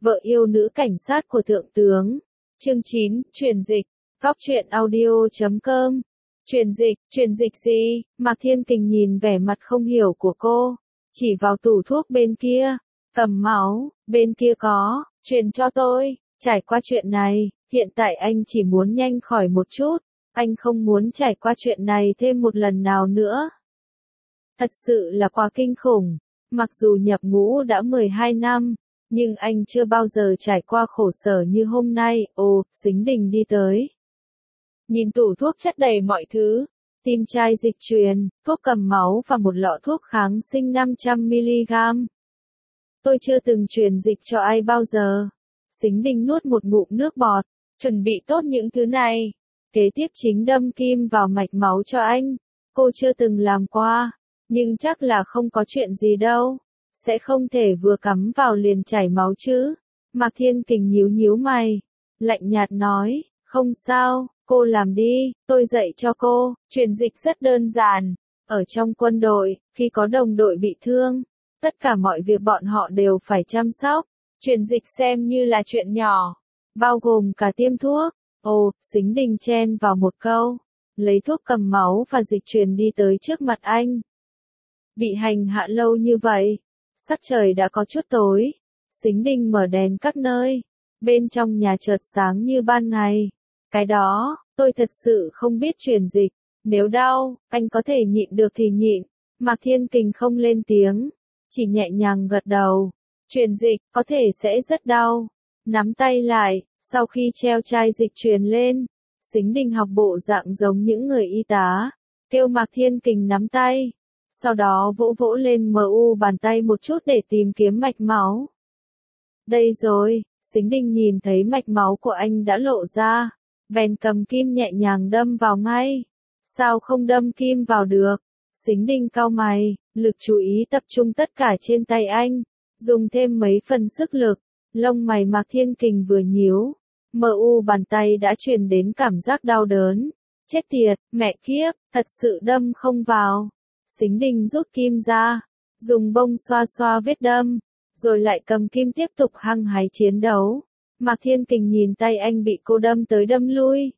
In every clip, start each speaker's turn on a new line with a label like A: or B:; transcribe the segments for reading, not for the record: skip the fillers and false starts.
A: vợ yêu nữ cảnh sát của thượng tướng. Chương 9, truyền dịch. Góc truyện audio.com. Truyền dịch gì? Mạc Thiên Kình nhìn vẻ mặt không hiểu của cô, chỉ vào tủ thuốc bên kia. Cầm máu, bên kia có, truyền cho tôi. Trải qua chuyện này, hiện tại anh chỉ muốn nhanh khỏi một chút, anh không muốn trải qua chuyện này thêm một lần nào nữa. Thật sự là quá kinh khủng, mặc dù nhập ngũ đã 12 năm, nhưng anh chưa bao giờ trải qua khổ sở như hôm nay. Ồ, Sính Đình đi tới. Nhìn tủ thuốc chất đầy mọi thứ, tim chai dịch truyền, thuốc cầm máu và một lọ thuốc kháng sinh 500mg. Tôi chưa từng truyền dịch cho ai bao giờ. Sính Đình nuốt một ngụm nước bọt, chuẩn bị tốt những thứ này. Kế tiếp chính đâm kim vào mạch máu cho anh. Cô chưa từng làm qua, nhưng chắc là không có chuyện gì đâu. Sẽ không thể vừa cắm vào liền chảy máu chứ. Mạc Thiên Kình nhíu mày, lạnh nhạt nói, không sao, cô làm đi, tôi dạy cho cô. Truyền dịch rất đơn giản. Ở trong quân đội, khi có đồng đội bị thương, tất cả mọi việc bọn họ đều phải chăm sóc. Truyền dịch xem như là chuyện nhỏ, bao gồm cả tiêm thuốc. Ồ, Sính Đình chen vào một câu, lấy thuốc cầm máu và dịch truyền đi tới trước mặt anh. Bị hành hạ lâu như vậy, sắc trời đã có chút tối. Sính Đình mở đèn các nơi, bên trong nhà chợt sáng như ban ngày. Cái đó, tôi thật sự không biết truyền dịch. Nếu đau, anh có thể nhịn được thì nhịn. Mạc Thiên Kình không lên tiếng, chỉ nhẹ nhàng gật đầu. Truyền dịch, có thể sẽ rất đau. Nắm tay lại, sau khi treo chai dịch truyền lên, Sính Đình học bộ dạng giống những người y tá, kêu Mạc Thiên Kình nắm tay. Sau đó vỗ lên mu bàn tay một chút để tìm kiếm mạch máu. Đây rồi, Sính Đình nhìn thấy mạch máu của anh đã lộ ra, bèn cầm kim nhẹ nhàng đâm vào ngay. Sao không đâm kim vào được? Sính Đình cau mày, lực chú ý tập trung tất cả trên tay anh, dùng thêm mấy phần sức lực. Lông mày Mạc Thiên Kình vừa nhíu, mu bàn tay đã truyền đến cảm giác đau đớn. Chết tiệt, mẹ kiếp, thật sự đâm không vào. Sính Đình rút kim ra, dùng bông xoa xoa vết đâm, rồi lại cầm kim tiếp tục hăng hái chiến đấu. Mạc Thiên Kình nhìn tay anh bị cô đâm tới đâm lui,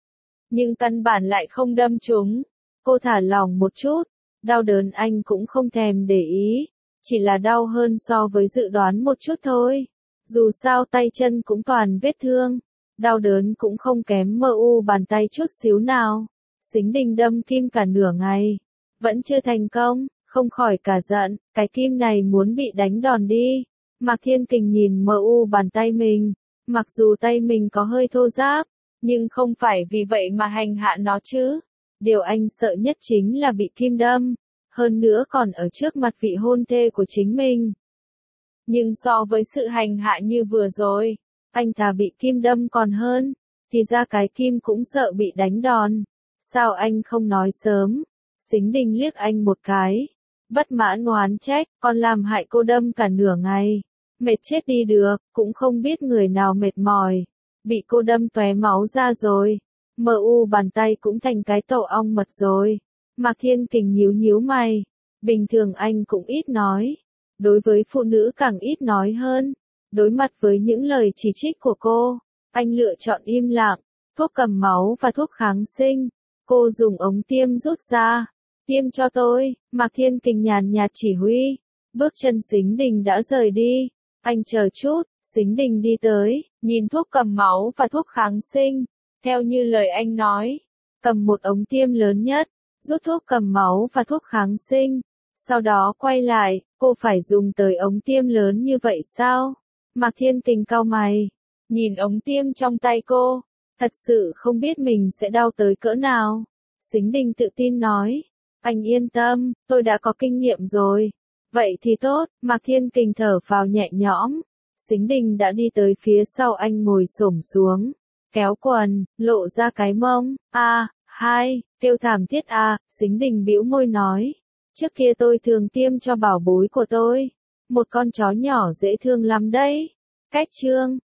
A: nhưng căn bản lại không đâm trúng. Cô thả lỏng một chút, đau đớn anh cũng không thèm để ý, chỉ là đau hơn so với dự đoán một chút thôi. Dù sao tay chân cũng toàn vết thương, đau đớn cũng không kém mu bàn tay chút xíu nào. Sính Đình đâm kim cả nửa ngày, vẫn chưa thành công, không khỏi cả giận, cái kim này muốn bị đánh đòn đi. Mạc Thiên Kình nhìn mu bàn tay mình, mặc dù tay mình có hơi thô ráp, nhưng không phải vì vậy mà hành hạ nó chứ. Điều anh sợ nhất chính là bị kim đâm, hơn nữa còn ở trước mặt vị hôn thê của chính mình. Nhưng so với sự hành hạ như vừa rồi, anh thà bị kim đâm còn hơn, thì ra cái kim cũng sợ bị đánh đòn. Sao anh không nói sớm? Sính Đình liếc anh một cái, bất mãn oán trách, còn làm hại cô đâm cả nửa ngày, mệt chết đi được, cũng không biết người nào mệt mỏi, bị cô đâm tóe máu ra rồi, mu bàn tay cũng thành cái tổ ong mật rồi. Mạc Thiên Kình nhíu mày, bình thường anh cũng ít nói, đối với phụ nữ càng ít nói hơn. Đối mặt với những lời chỉ trích của cô, anh lựa chọn im lặng. Thuốc cầm máu và thuốc kháng sinh, cô dùng ống tiêm rút ra. Tiêm cho tôi. Mạc Thiên Kình nhàn nhạt chỉ huy. Bước chân Sính Đình đã rời đi. Anh chờ chút. Sính Đình đi tới, nhìn thuốc cầm máu và thuốc kháng sinh, theo như lời anh nói, cầm một ống tiêm lớn nhất, rút thuốc cầm máu và thuốc kháng sinh, sau đó quay lại. Cô phải dùng tới ống tiêm lớn như vậy sao? Mạc Thiên Kình cau mày, nhìn ống tiêm trong tay cô, thật sự không biết mình sẽ đau tới cỡ nào. Sính Đình tự tin nói, anh yên tâm, tôi đã có kinh nghiệm rồi. Vậy thì tốt. Mạc Thiên Kình thở phào nhẹ nhõm. Sính Đình đã đi tới phía sau anh, ngồi xổm xuống, kéo quần, lộ ra cái mông. Kêu thảm thiết. Sính Đình bĩu môi nói, trước kia tôi thường tiêm cho bảo bối của tôi, một con chó nhỏ dễ thương lắm đấy. Cách chương